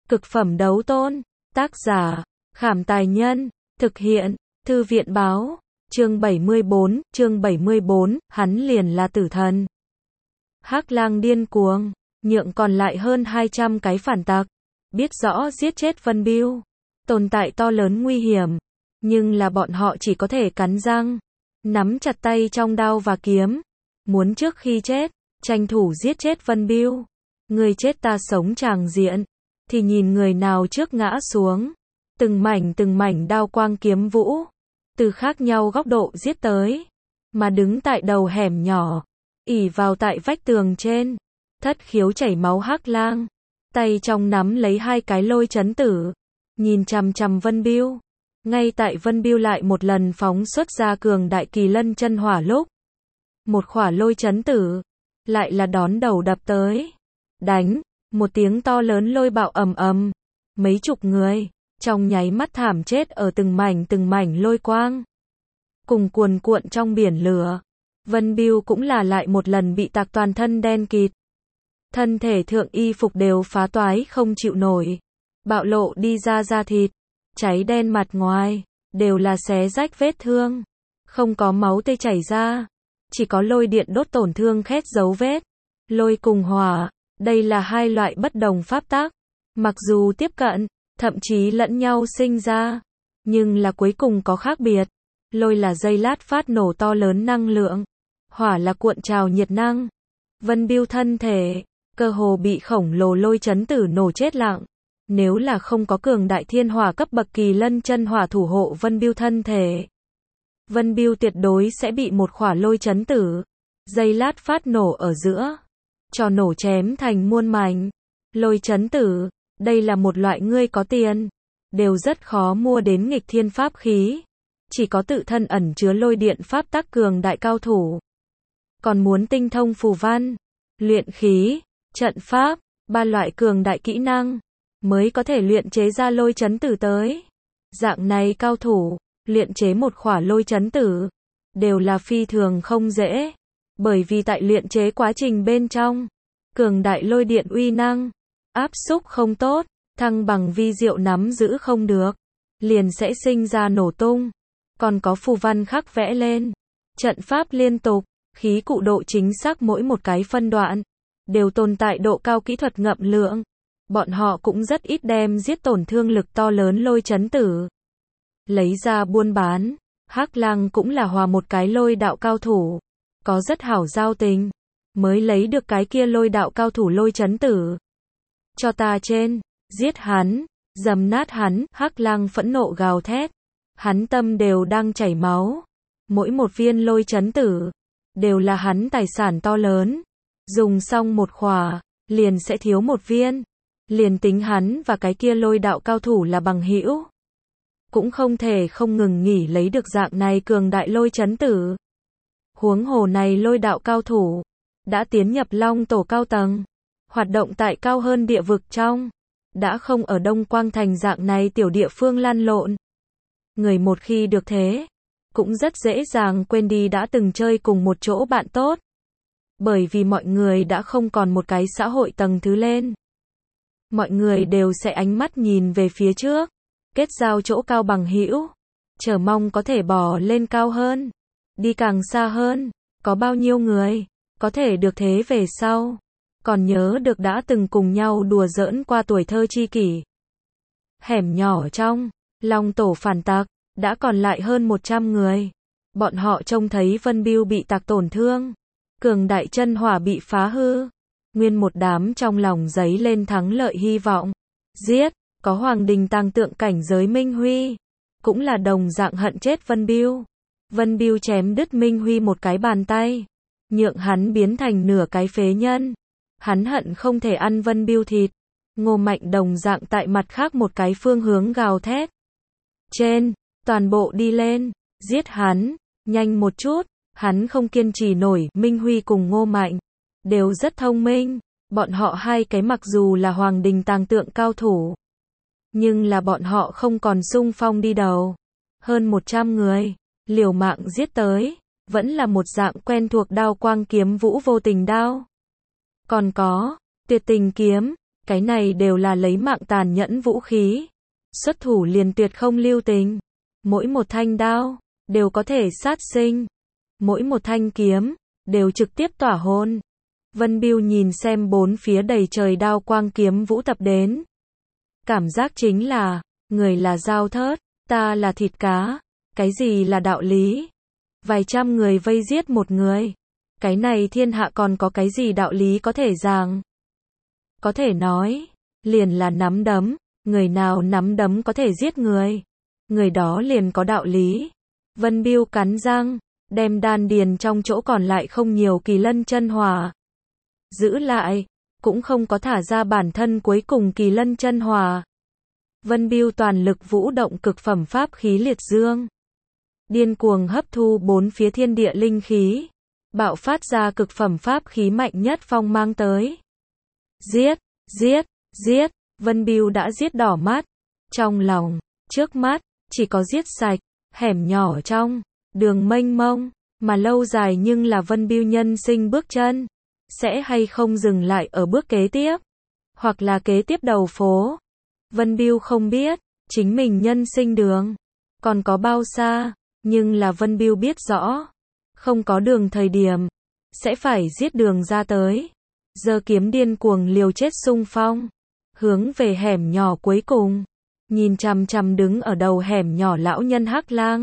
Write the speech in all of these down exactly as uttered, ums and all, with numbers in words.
Cực phẩm đấu tôn. Tác giả, Khảm Tài Nhân. Thực hiện, Thư viện Báo. Chương bảy mươi bốn, chương bảy mươi bốn, hắn liền là tử thần. Hắc Lang điên cuồng, nhượng còn lại hơn hai trăm cái phản tặc, biết rõ giết chết Vân Bưu, tồn tại to lớn nguy hiểm, nhưng là bọn họ chỉ có thể cắn răng, nắm chặt tay trong đao và kiếm, muốn trước khi chết, tranh thủ giết chết Vân Bưu. Người chết ta sống tràng diện, thì nhìn người nào trước ngã xuống, từng mảnh từng mảnh đao quang kiếm vũ, từ khác nhau góc độ giết tới, mà đứng tại đầu hẻm nhỏ, ỉ vào tại vách tường trên, thất khiếu chảy máu Hắc Lang, tay trong nắm lấy hai cái lôi chấn tử, nhìn chằm chằm Vân Bưu. Ngay tại Vân Bưu lại một lần phóng xuất ra cường đại kỳ lân chân hỏa lúc, một khỏa lôi chấn tử, lại là đón đầu đập tới. Đánh, một tiếng to lớn lôi bạo ầm ầm, mấy chục người, trong nháy mắt thảm chết ở từng mảnh từng mảnh lôi quang. Cùng cuồn cuộn trong biển lửa, Vân Bưu cũng là lại một lần bị tạc toàn thân đen kịt. Thân thể thượng y phục đều phá toái không chịu nổi, bạo lộ đi ra da thịt, cháy đen mặt ngoài, đều là xé rách vết thương, không có máu tươi chảy ra, chỉ có lôi điện đốt tổn thương khét dấu vết. Lôi cùng hỏa, đây là hai loại bất đồng pháp tắc, mặc dù tiếp cận, thậm chí lẫn nhau sinh ra, nhưng là cuối cùng có khác biệt. Lôi là giây lát phát nổ to lớn năng lượng, hỏa là cuộn trào nhiệt năng. Vân Bưu thân thể, cơ hồ bị khổng lồ lôi chấn tử nổ chết lặng. Nếu là không có cường đại thiên hỏa cấp bậc kỳ lân chân hỏa thủ hộ Vân Bưu thân thể, Vân Bưu tuyệt đối sẽ bị một khỏa lôi chấn tử, giây lát phát nổ ở giữa, cho nổ chém thành muôn mảnh. Lôi chấn tử, đây là một loại ngươi có tiền, đều rất khó mua đến nghịch thiên pháp khí. Chỉ có tự thân ẩn chứa lôi điện pháp tắc cường đại cao thủ. Còn muốn tinh thông phù văn, luyện khí, trận pháp, ba loại cường đại kỹ năng, mới có thể luyện chế ra lôi chấn tử tới. Dạng này cao thủ, luyện chế một khỏa lôi chấn tử, đều là phi thường không dễ. Bởi vì tại luyện chế quá trình bên trong, cường đại lôi điện uy năng, áp xúc không tốt, thăng bằng vi diệu nắm giữ không được, liền sẽ sinh ra nổ tung. Còn có phù văn khắc vẽ lên, trận pháp liên tục, khí cụ độ chính xác mỗi một cái phân đoạn, đều tồn tại độ cao kỹ thuật ngậm lượng. Bọn họ cũng rất ít đem giết tổn thương lực to lớn lôi chấn tử lấy ra buôn bán. Hắc Lang cũng là hòa một cái lôi đạo cao thủ, có rất hảo giao tình, mới lấy được cái kia lôi đạo cao thủ lôi chấn tử. Cho ta trên, giết hắn, dầm nát hắn. Hắc Lang phẫn nộ gào thét, hắn tâm đều đang chảy máu, mỗi một viên lôi chấn tử đều là hắn tài sản to lớn, dùng xong một khỏa, liền sẽ thiếu một viên. Liền tính hắn và cái kia lôi đạo cao thủ là bằng hữu, cũng không thể không ngừng nghỉ lấy được dạng này cường đại lôi chấn tử. Huống hồ này lôi đạo cao thủ, đã tiến nhập Long Tổ cao tầng, hoạt động tại cao hơn địa vực trong, đã không ở Đông Quang Thành dạng này tiểu địa phương lăn lộn. Người một khi được thế, cũng rất dễ dàng quên đi đã từng chơi cùng một chỗ bạn tốt. Bởi vì mọi người đã không còn một cái xã hội tầng thứ lên. Mọi người đều sẽ ánh mắt nhìn về phía trước, kết giao chỗ cao bằng hữu, chờ mong có thể bò lên cao hơn, đi càng xa hơn. Có bao nhiêu người có thể được thế về sau, còn nhớ được đã từng cùng nhau đùa giỡn qua tuổi thơ chi kỷ. Hẻm nhỏ trong, Long Tổ phản tặc, đã còn lại hơn một trăm người. Bọn họ trông thấy Vân Bưu bị tạc tổn thương, cường đại chân hỏa bị phá hư, nguyên một đám trong lòng giấy lên thắng lợi hy vọng. Giết, có Hoàng Đình tàng tượng cảnh giới Minh Huy, cũng là đồng dạng hận chết Vân Bưu. Vân Bưu chém đứt Minh Huy một cái bàn tay, nhượng hắn biến thành nửa cái phế nhân. Hắn hận không thể ăn Vân Bưu thịt. Ngô Mạnh đồng dạng tại mặt khác một cái phương hướng gào thét. Trên, toàn bộ đi lên, giết hắn, nhanh một chút. Hắn không kiên trì nổi. Minh Huy cùng Ngô Mạnh đều rất thông minh, bọn họ hai cái mặc dù là Hoàng Đình tàng tượng cao thủ, nhưng là bọn họ không còn xung phong đi đầu. Hơn một trăm người, liều mạng giết tới, vẫn là một dạng quen thuộc đao quang kiếm vũ vô tình đao. Còn có, tuyệt tình kiếm, cái này đều là lấy mạng tàn nhẫn vũ khí. Xuất thủ liền tuyệt không lưu tình. Mỗi một thanh đao, đều có thể sát sinh. Mỗi một thanh kiếm, đều trực tiếp tỏa hồn. Vân Bưu nhìn xem bốn phía đầy trời đao quang kiếm vũ tập đến. Cảm giác chính là, người là dao thớt, ta là thịt cá. Cái gì là đạo lý? Vài trăm người vây giết một người. Cái này thiên hạ còn có cái gì đạo lý có thể giảng? Có thể nói, liền là nắm đấm, người nào nắm đấm có thể giết người, người đó liền có đạo lý. Vân Bưu cắn răng, đem đan điền trong chỗ còn lại không nhiều kỳ lân chân hỏa giữ lại, cũng không có thả ra bản thân cuối cùng kỳ lân chân hỏa. Vân Bưu toàn lực vũ động cực phẩm pháp khí liệt dương, điên cuồng hấp thu bốn phía thiên địa linh khí, bạo phát ra cực phẩm pháp khí mạnh nhất phong mang tới. Giết, giết, giết, Vân Bưu đã giết đỏ mắt. Trong lòng, trước mắt, chỉ có giết sạch, hẻm nhỏ trong, đường mênh mông, mà lâu dài nhưng là Vân Bưu nhân sinh bước chân. Sẽ hay không dừng lại ở bước kế tiếp, hoặc là kế tiếp đầu phố. Vân Bưu không biết, chính mình nhân sinh đường, còn có bao xa, nhưng là Vân Bưu biết rõ. Không có đường thời điểm, sẽ phải giết đường ra tới. Giơ kiếm điên cuồng liều chết xung phong, hướng về hẻm nhỏ cuối cùng, nhìn chằm chằm đứng ở đầu hẻm nhỏ lão nhân Hắc Lang.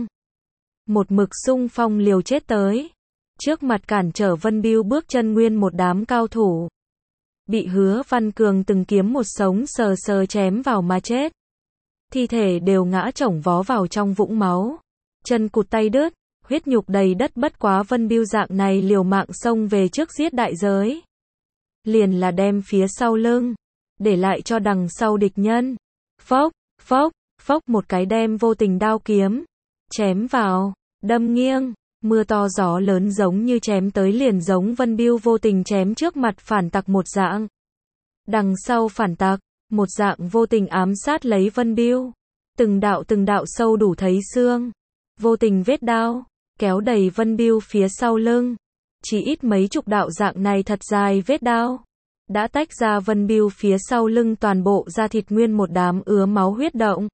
Một mực xung phong liều chết tới, trước mặt cản trở Vân Bưu bước chân nguyên một đám cao thủ. Bị Hứa Văn Cường từng kiếm một sống sờ sờ chém vào mà chết. Thi thể đều ngã chồng vó vào trong vũng máu, chân cụt tay đứt, huyết nhục đầy đất, bất quá Vân Bưu dạng này liều mạng xông về trước giết đại giới. Liền là đem phía sau lưng, để lại cho đằng sau địch nhân. Phốc, phốc, phốc một cái đem vô tình đao kiếm, chém vào, đâm nghiêng, mưa to gió lớn giống như chém tới liền giống Vân Bưu vô tình chém trước mặt phản tặc một dạng. Đằng sau phản tặc, một dạng vô tình ám sát lấy Vân Bưu. Từng đạo từng đạo sâu đủ thấy xương, vô tình vết đao, kéo đầy Vân Bưu phía sau lưng. Chỉ ít mấy chục đạo dạng này thật dài vết đao, đã tách ra Vân Bưu phía sau lưng toàn bộ da thịt nguyên một đám ứa máu huyết động.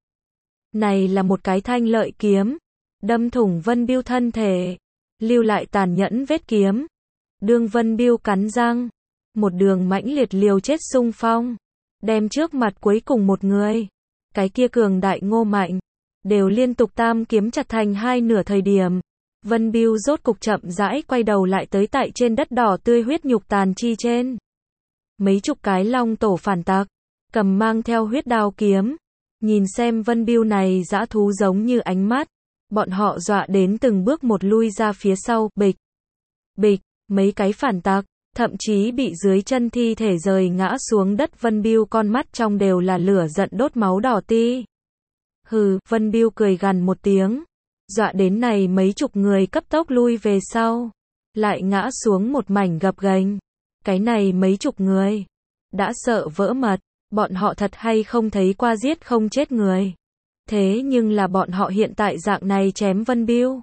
Này là một cái thanh lợi kiếm, đâm thủng Vân Bưu thân thể, lưu lại tàn nhẫn vết kiếm. Đương Vân Bưu cắn răng, một đường mãnh liệt liều chết xung phong, đem trước mặt cuối cùng một người, cái kia cường đại ngô mạnh, đều liên tục tam kiếm chặt thành hai nửa thời điểm. Vân Bưu rốt cục chậm rãi quay đầu lại tới tại trên đất đỏ tươi huyết nhục tàn chi trên. Mấy chục cái long tổ phản tặc, cầm mang theo huyết đao kiếm, nhìn xem Vân Bưu này dã thú giống như ánh mắt, bọn họ dọa đến từng bước một lui ra phía sau, bịch, bịch, mấy cái phản tặc, thậm chí bị dưới chân thi thể rời ngã xuống đất. Vân Bưu con mắt trong đều là lửa giận đốt máu đỏ ti. Hừ, Vân Bưu cười gằn một tiếng, dọa đến này mấy chục người cấp tốc lui về sau, lại ngã xuống một mảnh gập ghềnh. Cái này mấy chục người, đã sợ vỡ mật, bọn họ thật hay không thấy qua giết không chết người. Thế nhưng là bọn họ hiện tại dạng này chém Vân Bưu,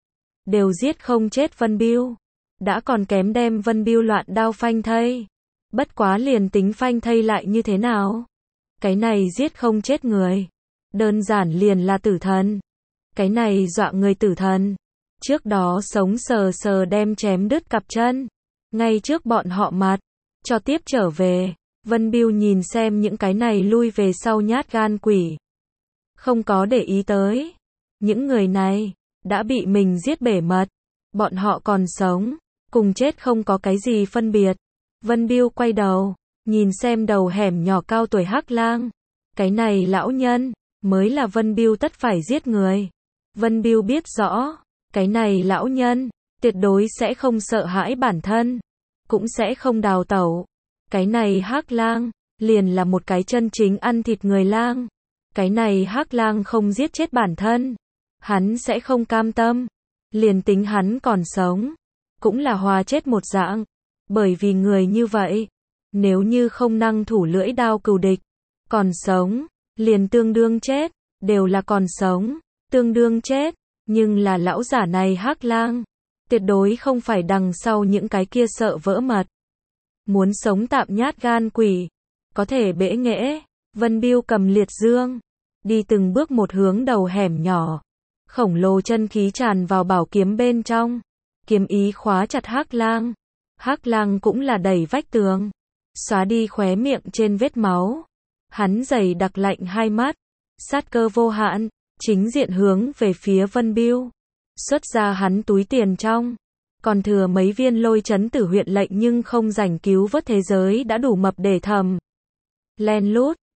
đều giết không chết Vân Bưu, đã còn kém đem Vân Bưu loạn đao phanh thây. Bất quá liền tính phanh thây lại như thế nào? Cái này giết không chết người, đơn giản liền là tử thần. Cái này dọa người tử thần, trước đó sống sờ sờ đem chém đứt cặp chân, ngay trước bọn họ mặt, cho tiếp trở về. Vân Bưu nhìn xem những cái này lui về sau nhát gan quỷ, không có để ý tới. Những người này, đã bị mình giết bể mật, bọn họ còn sống, cùng chết không có cái gì phân biệt. Vân Bưu quay đầu, nhìn xem đầu hẻm nhỏ cao tuổi Hắc Lang. Cái này lão nhân, mới là Vân Bưu tất phải giết người. Vân Bưu biết rõ, cái này lão nhân, tuyệt đối sẽ không sợ hãi bản thân, cũng sẽ không đào tẩu. Cái này Hắc Lang, liền là một cái chân chính ăn thịt người lang. Cái này Hắc Lang không giết chết bản thân, hắn sẽ không cam tâm. Liền tính hắn còn sống, cũng là hòa chết một dạng. Bởi vì người như vậy, nếu như không năng thủ lưỡi đao cừu địch, còn sống, liền tương đương chết, đều là còn sống, tương đương chết. Nhưng là lão giả này Hắc Lang, tuyệt đối không phải đằng sau những cái kia sợ vỡ mật, muốn sống tạm nhát gan quỷ. có thể bẽ nghễ. Vân Bưu cầm liệt dương, đi từng bước một hướng đầu hẻm nhỏ. Khổng lồ chân khí tràn vào bảo kiếm bên trong. Kiếm ý khóa chặt Hắc Lang. Hắc Lang cũng là đẩy vách tường, xóa đi khóe miệng trên vết máu. Hắn dày đặc lạnh hai mắt, sát cơ vô hạn, chính diện hướng về phía Vân Bưu. Xuất ra hắn túi tiền trong, còn thừa mấy viên lôi chấn tử huyện lệnh nhưng không rảnh cứu vớt thế giới đã đủ mập để thầm. Len lút,